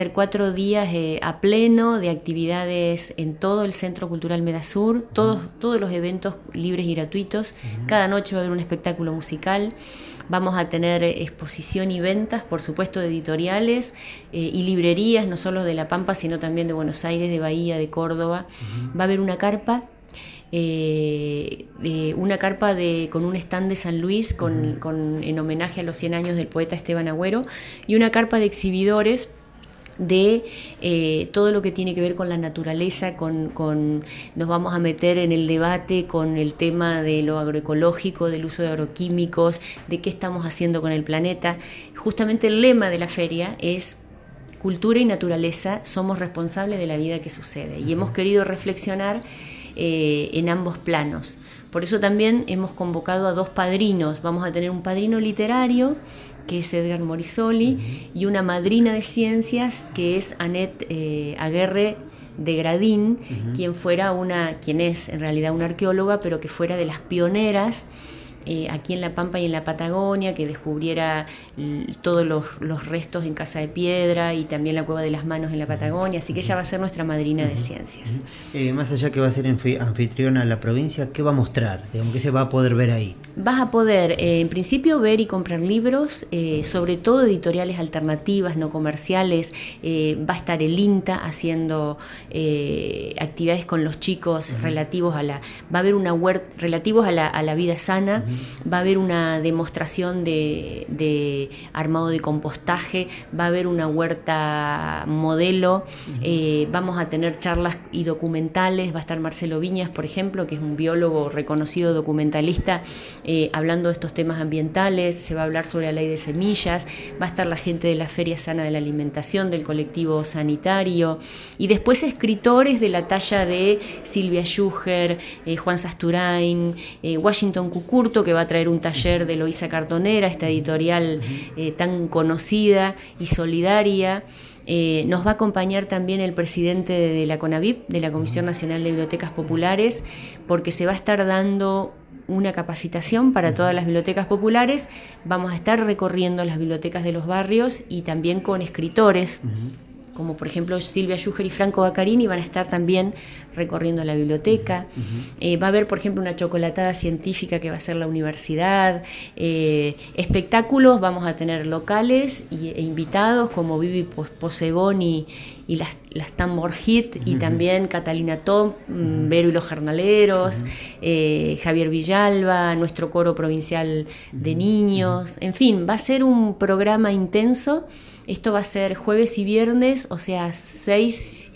4 días a pleno de actividades en todo el Centro Cultural Medasur, todos los eventos libres y gratuitos. Cada noche va a haber un espectáculo musical. Vamos a tener exposición y ventas, por supuesto, de editoriales y librerías, no solo de La Pampa, sino también de Buenos Aires, de Bahía, de Córdoba. Va a haber una carpa. Con un stand de San Luis en homenaje a los 100 años del poeta Esteban Agüero, y una carpa de exhibidores de todo lo que tiene que ver con la naturaleza, nos vamos a meter en el debate con el tema de lo agroecológico, del uso de agroquímicos, de qué estamos haciendo con el planeta. Justamente el lema de la feria es: cultura y naturaleza, somos responsables de la vida que sucede. Y hemos querido reflexionar en ambos planos. Por eso también hemos convocado a 2 padrinos. Vamos a tener un padrino literario, que es Edgar Morisoli, y una madrina de ciencias, que es Annette Aguerre de Gradín, quien es en realidad una arqueóloga, pero que fuera de las pioneras aquí en La Pampa y en la Patagonia, que descubriera todos los restos en Casa de Piedra y también la Cueva de las Manos en la Patagonia, así que ella va a ser nuestra madrina de ciencias. Más allá que va a ser anfitriona a la provincia, ¿qué va a mostrar? Digamos, ¿qué se va a poder ver ahí? Vas a poder, en principio, ver y comprar libros, sobre todo editoriales alternativas, no comerciales. Va a estar el INTA haciendo actividades con los chicos relativos a relativos a la vida sana. Va a haber una demostración de armado de compostaje, va a haber una huerta modelo, vamos a tener charlas y documentales. Va a estar Marcelo Viñas, por ejemplo, que es un biólogo reconocido, documentalista, hablando de estos temas ambientales. Se va a hablar sobre la ley de semillas. Va a estar la gente de la Feria Sana de la Alimentación, del colectivo sanitario, y después escritores de la talla de Silvia Schuher, Juan Sasturain, Washington Cucurto, que va a traer un taller de Eloísa Cartonera, esta editorial tan conocida y solidaria. Nos va a acompañar también el presidente de la CONAVIP, de la Comisión Nacional de Bibliotecas Populares, porque se va a estar dando una capacitación para todas las bibliotecas populares. Vamos a estar recorriendo las bibliotecas de los barrios y también con escritores, como por ejemplo Silvia Schuher y Franco Baccarini van a estar también recorriendo la biblioteca. Va a haber, por ejemplo, una chocolatada científica que va a ser la universidad. Espectáculos vamos a tener locales e invitados como Vivi Posebón y las Tambor Hit, y también Catalina Tom, Vero y los Jornaleros, Javier Villalba, nuestro coro provincial de niños. En fin, va a ser un programa intenso. Esto va a ser jueves y viernes, o sea, 5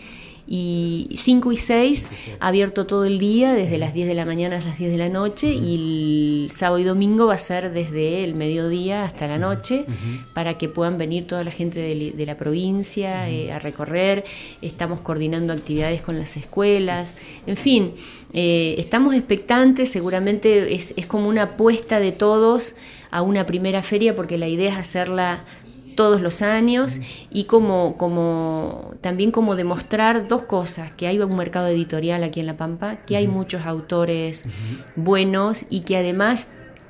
y 6, abierto todo el día, desde las 10 de la mañana a las 10 de la noche, y el sábado y domingo va a ser desde el mediodía hasta la noche, para que puedan venir toda la gente de la provincia a recorrer. Estamos coordinando actividades con las escuelas, en fin, estamos expectantes. Seguramente es como una apuesta de todos a una primera feria, porque la idea es hacerla todos los años, y también como demostrar 2 cosas: que hay un mercado editorial aquí en La Pampa, que hay muchos autores buenos, y que además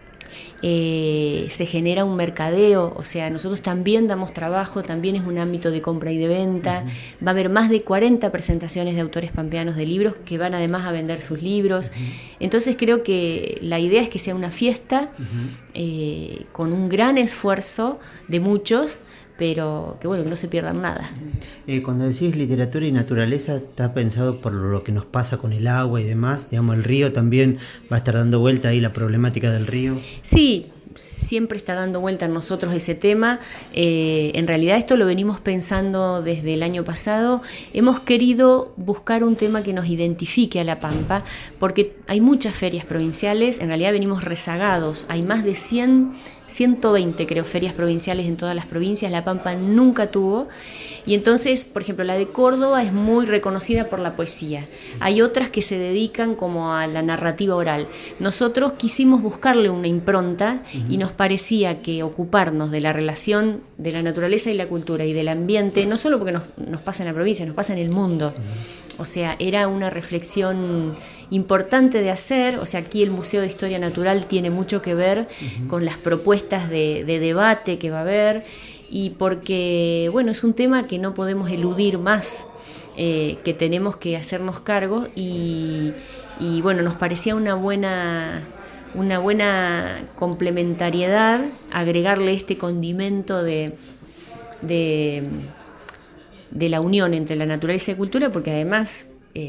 se genera un mercadeo. O sea, nosotros también damos trabajo, también es un ámbito de compra y de venta. Va a haber más de 40 presentaciones de autores pampeanos de libros que van además a vender sus libros. Entonces creo que la idea es que sea una fiesta con un gran esfuerzo de muchos, pero que no se pierdan nada. Cuando decís literatura y naturaleza, ¿está pensado por lo que nos pasa con el agua y demás? Digamos, el río también va a estar dando vuelta ahí, la problemática del río. Sí, siempre está dando vuelta en nosotros ese tema. En realidad esto lo venimos pensando desde el año pasado. Hemos querido buscar un tema que nos identifique a La Pampa, porque hay muchas ferias provinciales. En realidad venimos rezagados. Hay más de 120, creo, ferias provinciales en todas las provincias. La Pampa nunca tuvo. Y entonces, por ejemplo, la de Córdoba es muy reconocida por la poesía. Hay otras que se dedican como a la narrativa oral. Nosotros quisimos buscarle una impronta y nos parecía que ocuparnos de la relación de la naturaleza y la cultura y del ambiente, no solo porque nos pasa en la provincia, nos pasa en el mundo. O sea, era una reflexión importante de hacer. O sea, aquí el Museo de Historia Natural tiene mucho que ver con las propuestas de debate que va a haber. y porque, bueno, es un tema que no podemos eludir más, que tenemos que hacernos cargo y bueno, nos parecía una buena complementariedad agregarle este condimento de, de la unión entre la naturaleza y cultura, porque además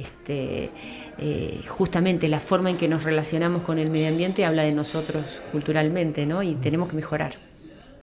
justamente la forma en que nos relacionamos con el medio ambiente habla de nosotros culturalmente, ¿no? Y tenemos que mejorar.